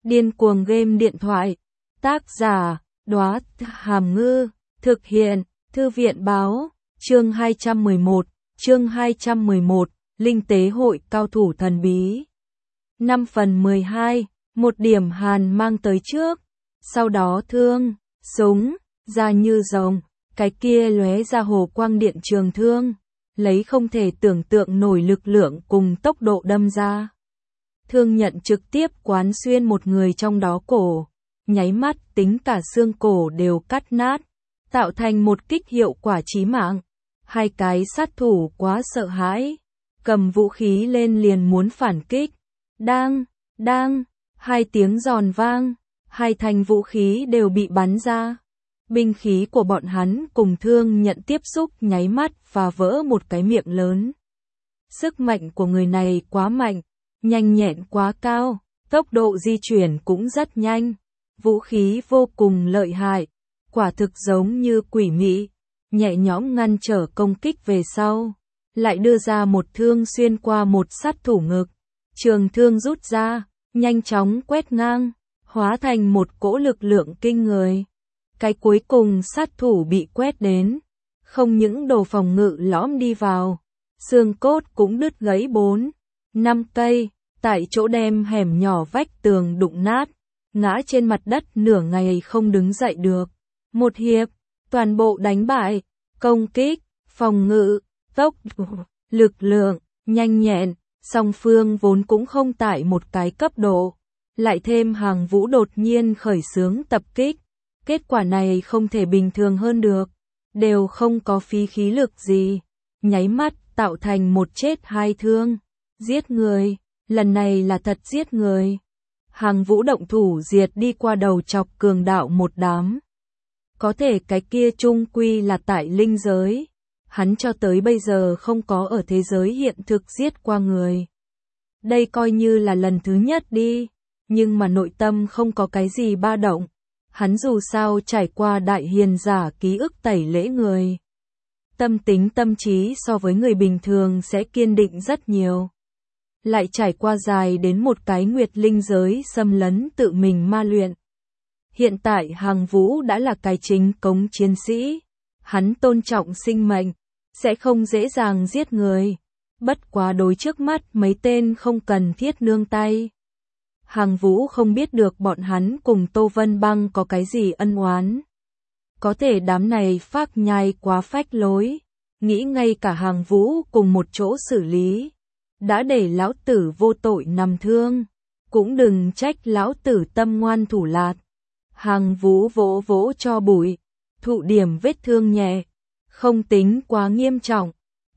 Điên cuồng game điện thoại. Tác giả, Đóa Hàm Ngư. Thực hiện, Thư viện báo. Chương 211, Linh tế hội cao thủ thần bí. 5/12, một điểm hàn mang tới trước. Sau đó thương, súng, ra như rồng, cái kia lóe ra hồ quang điện trường thương, lấy không thể tưởng tượng nổi lực lượng cùng tốc độ đâm ra. Thương nhận trực tiếp quán xuyên một người trong đó cổ, nháy mắt tính cả xương cổ đều cắt nát, tạo thành một kích hiệu quả chí mạng. Hai cái sát thủ quá sợ hãi, cầm vũ khí lên liền muốn phản kích. Đang, hai tiếng giòn vang, hai thanh vũ khí đều bị bắn ra. Binh khí của bọn hắn cùng thương nhận tiếp xúc nháy mắt và vỡ một cái miệng lớn. Sức mạnh của người này quá mạnh, nhanh nhẹn quá cao, tốc độ di chuyển cũng rất nhanh. Vũ khí vô cùng lợi hại, quả thực giống như quỷ mị, nhẹ nhõm ngăn trở công kích về sau, lại đưa ra một thương xuyên qua một sát thủ ngực. Trường thương rút ra, nhanh chóng quét ngang, hóa thành một cỗ lực lượng kinh người. Cái cuối cùng sát thủ bị quét đến, không những đồ phòng ngự lõm đi vào, xương cốt cũng đứt gãy 4-5 cây, tại chỗ đem hẻm nhỏ vách tường đụng nát, ngã trên mặt đất nửa ngày không đứng dậy được. Một hiệp, toàn bộ đánh bại, công kích, phòng ngự, tốc độ, lực lượng, nhanh nhẹn, song phương vốn cũng không tại một cái cấp độ, lại thêm Hàng Vũ đột nhiên khởi xướng tập kích. Kết quả này không thể bình thường hơn được, đều không có phí khí lực gì, nháy mắt tạo thành một chết hai thương. Giết người, lần này là thật giết người. Hàng Vũ động thủ diệt đi qua đầu chọc cường đạo một đám. Có thể cái kia chung quy là tại linh giới, hắn cho tới bây giờ không có ở thế giới hiện thực giết qua người. Đây coi như là lần thứ nhất đi, nhưng mà nội tâm không có cái gì ba động. Hắn dù sao trải qua đại hiền giả ký ức tẩy lễ người. Tâm tính tâm trí so với người bình thường sẽ kiên định rất nhiều. Lại trải qua dài đến một cái nguyệt linh giới xâm lấn tự mình ma luyện. Hiện tại Hàng Vũ đã là cái chính cống chiến sĩ. Hắn tôn trọng sinh mệnh, sẽ không dễ dàng giết người. Bất quá đối trước mắt mấy tên không cần thiết nương tay. Hàng Vũ không biết được bọn hắn cùng Tô Vân Băng có cái gì ân oán. Có thể đám này phác nhai quá phách lối, nghĩ ngay cả Hàng Vũ cùng một chỗ xử lý. Đã để lão tử vô tội nằm thương, cũng đừng trách lão tử tâm ngoan thủ lạt. Hàng Vũ vỗ vỗ cho bụi, thụ điểm vết thương nhẹ, không tính quá nghiêm trọng.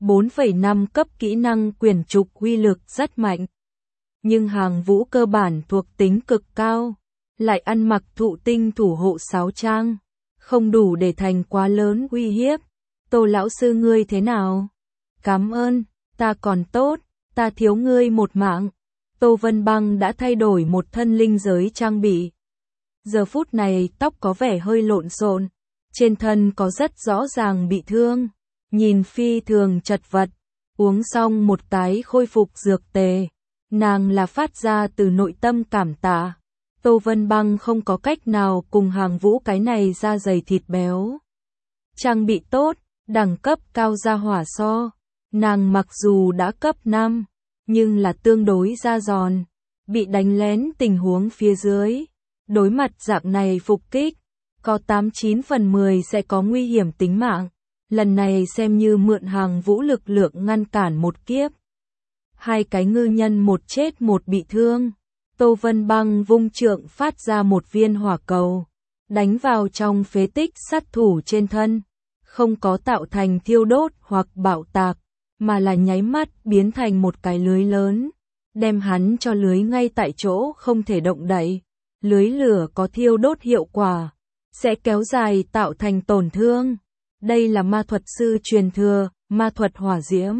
4,5 cấp kỹ năng quyền trục uy lực rất mạnh. Nhưng Hàng Vũ cơ bản thuộc tính cực cao, lại ăn mặc thụ tinh thủ hộ sáo trang, không đủ để thành quá lớn uy hiếp. Tô lão sư ngươi thế nào? Cảm ơn, ta còn tốt, ta thiếu ngươi một mạng. Tô Vân Băng đã thay đổi một thân linh giới trang bị. Giờ phút này tóc có vẻ hơi lộn xộn, trên thân có rất rõ ràng bị thương, nhìn phi thường chật vật. Uống xong một cái khôi phục dược tề, nàng là phát ra từ nội tâm cảm tạ. Tô Vân Băng không có cách nào cùng Hàng Vũ cái này da dày thịt béo. Trang bị tốt, đẳng cấp cao ra hỏa so. Nàng mặc dù đã cấp 5, nhưng là tương đối da giòn. Bị đánh lén tình huống phía dưới. Đối mặt dạng này phục kích, có 89/10 sẽ có nguy hiểm tính mạng. Lần này xem như mượn Hàng Vũ lực lượng ngăn cản một kiếp. Hai cái ngư nhân một chết một bị thương. Tô Vân Băng vung trượng phát ra một viên hỏa cầu, đánh vào trong phế tích sát thủ trên thân, không có tạo thành thiêu đốt hoặc bạo tạc, mà là nháy mắt biến thành một cái lưới lớn, đem hắn cho lưới ngay tại chỗ không thể động đậy. Lưới lửa có thiêu đốt hiệu quả, sẽ kéo dài tạo thành tổn thương. Đây là ma thuật sư truyền thừa, ma thuật hỏa diễm.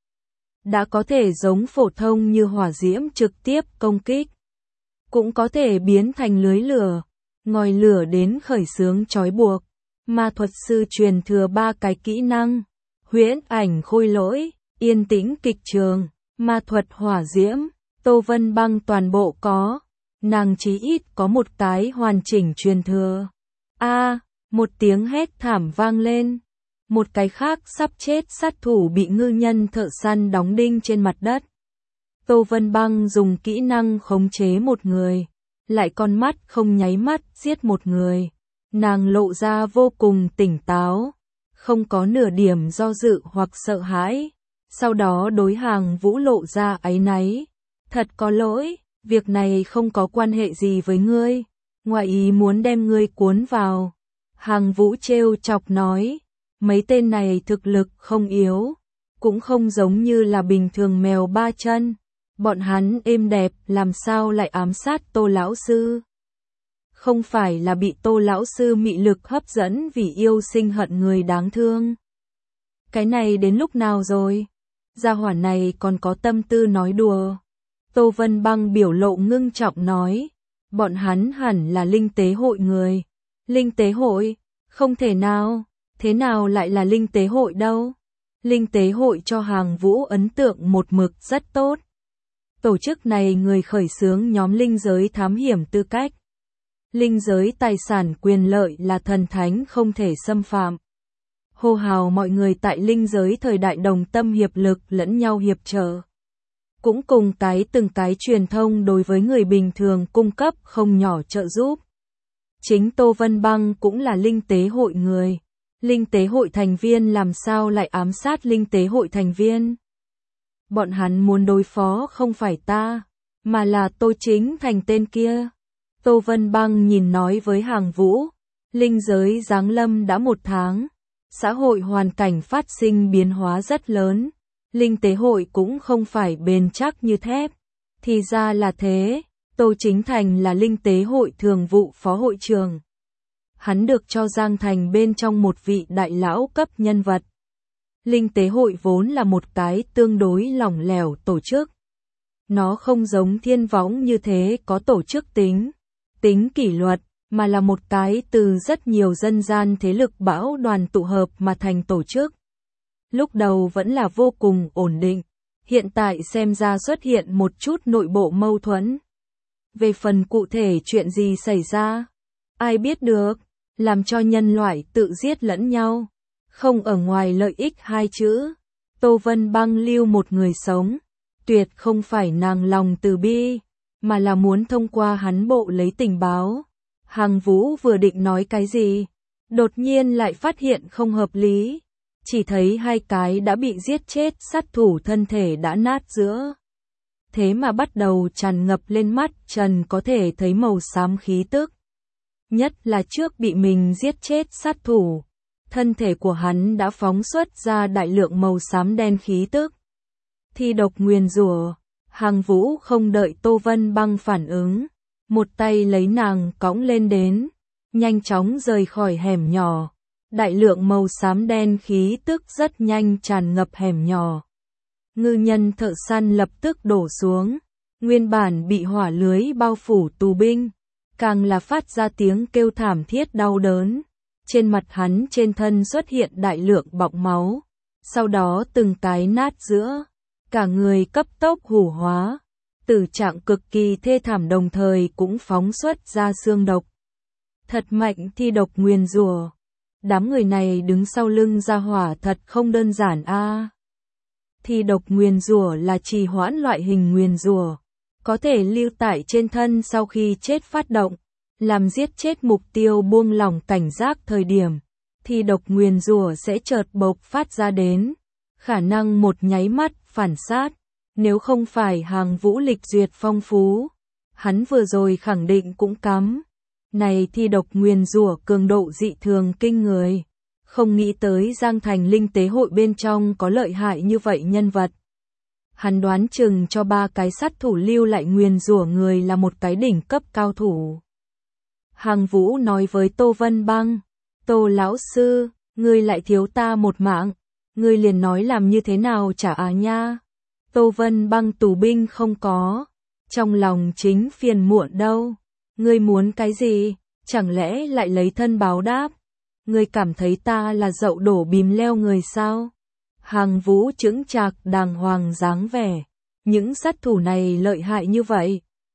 Đã có thể giống phổ thông như hỏa diễm trực tiếp công kích, cũng có thể biến thành lưới lửa, ngòi lửa đến khởi xướng trói buộc. Ma thuật sư truyền thừa 3 cái kỹ năng: huyễn ảnh khôi lỗi, yên tĩnh kịch trường, ma thuật hỏa diễm. Tô Vân Băng toàn bộ có. nàng chí ít có một cái hoàn chỉnh truyền thừa. Một tiếng hét thảm vang lên. Một cái khác sắp chết sát thủ bị ngư nhân thợ săn đóng đinh trên mặt đất. Tô Vân Băng dùng kỹ năng khống chế một người, lại con mắt không nháy mắt giết một người. Nàng lộ ra vô cùng tỉnh táo, không có nửa điểm do dự hoặc sợ hãi. Sau đó đối Hàng Vũ lộ ra áy náy. Thật có lỗi, việc này không có quan hệ gì với ngươi, ngoại ý muốn đem ngươi cuốn vào. Hàng Vũ trêu chọc nói, mấy tên này thực lực không yếu, cũng không giống như là bình thường mèo ba chân. Bọn hắn êm đẹp làm sao lại ám sát Tô lão sư? Không phải là bị Tô lão sư mị lực hấp dẫn vì yêu sinh hận người đáng thương. Cái này đến lúc nào rồi? Gia hỏa này còn có tâm tư nói đùa. Tô Vân Băng biểu lộ ngưng trọng nói, bọn hắn hẳn là linh tế hội người. Linh tế hội? Không thể nào, thế nào lại là linh tế hội đâu? Linh tế hội cho Hàng Vũ ấn tượng một mực rất tốt. Tổ chức này người khởi xướng nhóm linh giới thám hiểm tư cách. Linh giới tài sản quyền lợi là thần thánh không thể xâm phạm. Hô hào mọi người tại linh giới thời đại đồng tâm hiệp lực lẫn nhau hiệp trợ. Cũng cùng từng cái truyền thông đối với người bình thường cung cấp không nhỏ trợ giúp. Chính Tô Vân Băng cũng là linh tế hội người. Linh tế hội thành viên làm sao lại ám sát linh tế hội thành viên? Bọn hắn muốn đối phó không phải ta, mà là Tô Chính Thành tên kia. Tô Vân Băng nhìn nói với Hàng Vũ, linh giới giáng lâm đã 1 tháng, xã hội hoàn cảnh phát sinh biến hóa rất lớn, linh tế hội cũng không phải bền chắc như thép. Thì ra là thế, Tô Chính Thành là linh tế hội thường vụ phó hội trưởng. Hắn được cho Giang Thành bên trong một vị đại lão cấp nhân vật. Linh tế hội vốn là một cái tương đối lỏng lẻo tổ chức. Nó không giống thiên võng như thế có tổ chức tính kỷ luật, mà là một cái từ rất nhiều dân gian thế lực bão đoàn tụ hợp mà thành tổ chức. Lúc đầu vẫn là vô cùng ổn định, hiện tại xem ra xuất hiện một chút nội bộ mâu thuẫn. Về phần cụ thể chuyện gì xảy ra, ai biết được, làm cho nhân loại tự giết lẫn nhau. Không ở ngoài lợi ích 2 chữ, Tô Vân Băng lưu một người sống, tuyệt không phải nàng lòng từ bi, mà là muốn thông qua hắn bộ lấy tình báo. Hàng Vũ vừa định nói cái gì, đột nhiên lại phát hiện không hợp lý, chỉ thấy 2 cái đã bị giết chết sát thủ thân thể đã nát giữa. Thế mà bắt đầu tràn ngập lên mắt Trần có thể thấy màu xám khí tức. Nhất là trước bị mình giết chết sát thủ. Thân thể của hắn đã phóng xuất ra đại lượng màu xám đen khí tức. Thi độc nguyền rủa. Hàng Vũ không đợi Tô Vân Băng phản ứng, một tay lấy nàng cõng lên đến, nhanh chóng rời khỏi hẻm nhỏ. Đại lượng màu xám đen khí tức rất nhanh tràn ngập hẻm nhỏ. Ngư nhân thợ săn lập tức đổ xuống, nguyên bản bị hỏa lưới bao phủ tù binh, càng là phát ra tiếng kêu thảm thiết đau đớn. Trên mặt hắn trên thân xuất hiện đại lượng bọng máu, sau đó từng cái nát giữa, cả người cấp tốc hủ hóa, tử trạng cực kỳ thê thảm đồng thời cũng phóng xuất ra xương độc. Thật mạnh thi độc nguyền rủa. Đám người này đứng sau lưng gia hỏa thật không đơn giản a. Thi độc nguyền rủa là trì hoãn loại hình nguyền rủa, có thể lưu tại trên thân sau khi chết phát động. Làm giết chết mục tiêu buông lỏng cảnh giác thời điểm, thì độc nguyền rủa sẽ chợt bộc phát ra đến, khả năng một nháy mắt phản sát. Nếu không phải Hàng Vũ lịch duyệt phong phú, hắn vừa rồi khẳng định cũng cắm. Này thi độc nguyền rủa cường độ dị thường kinh người, không nghĩ tới Giang Thành linh tế hội bên trong có lợi hại như vậy nhân vật. Hắn đoán chừng cho 3 cái sát thủ lưu lại nguyền rủa người là một cái đỉnh cấp cao thủ. Hàng Vũ nói với Tô Vân Băng, Tô lão sư, ngươi lại thiếu ta một mạng, ngươi liền nói làm như thế nào trả nha. Tô Vân Băng tù binh không có, trong lòng chính phiền muộn đâu. Ngươi muốn cái gì, chẳng lẽ lại lấy thân báo đáp? Ngươi cảm thấy ta là dậu đổ bìm leo người sao? Hàng Vũ chững chạc đàng hoàng dáng vẻ, những sát thủ này lợi hại như vậy,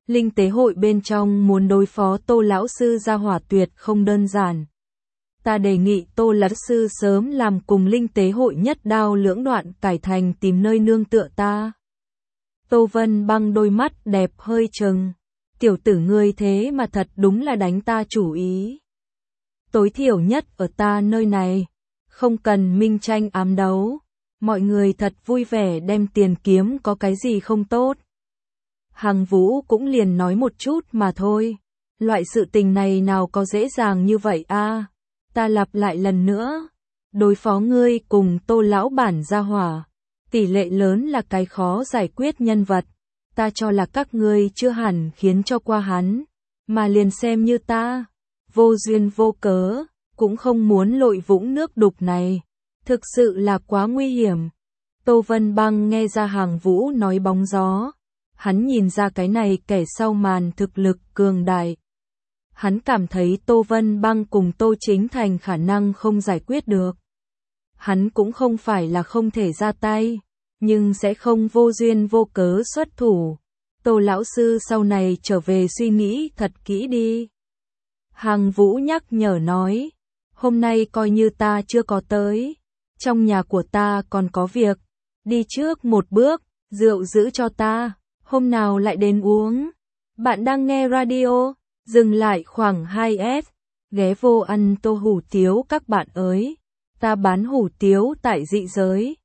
Linh tế hội bên trong muốn đối phó Tô lão sư gia hỏa tuyệt không đơn giản. Ta đề nghị Tô lão sư sớm làm cùng linh tế hội nhất đao lưỡng đoạn cải thành tìm nơi nương tựa ta. Tô Vân Băng đôi mắt đẹp hơi trừng. Tiểu tử ngươi thế mà thật đúng là đánh ta chủ ý. Tối thiểu nhất ở ta nơi này, không cần minh tranh ám đấu. Mọi người thật vui vẻ đem tiền kiếm có cái gì không tốt. Hằng Vũ cũng liền nói một chút mà thôi. Loại sự tình này nào có dễ dàng như vậy a? Ta lặp lại lần nữa. Đối phó ngươi cùng Tô lão bản gia hỏa. Tỷ lệ lớn là cái khó giải quyết nhân vật. Ta cho là các ngươi chưa hẳn khiến cho qua hắn. Mà liền xem như ta. Vô duyên vô cớ. Cũng không muốn lội vũng nước đục này. Thực sự là quá nguy hiểm. Tô Vân Băng nghe ra Hằng Vũ nói bóng gió. Hắn nhìn ra cái này kẻ sau màn thực lực cường đại. Hắn cảm thấy Tô Vân Băng cùng Tô Chính Thành khả năng không giải quyết được. Hắn cũng không phải là không thể ra tay, nhưng sẽ không vô duyên vô cớ xuất thủ. Tô lão sư sau này trở về suy nghĩ thật kỹ đi. Hằng Vũ nhắc nhở nói, hôm nay coi như ta chưa có tới. Trong nhà của ta còn có việc, đi trước một bước, rượu giữ cho ta, hôm nào lại đến uống. Bạn đang nghe radio, dừng lại khoảng 2S, ghé vô ăn tô hủ tiếu các bạn ơi. Ta bán hủ tiếu tại dị giới,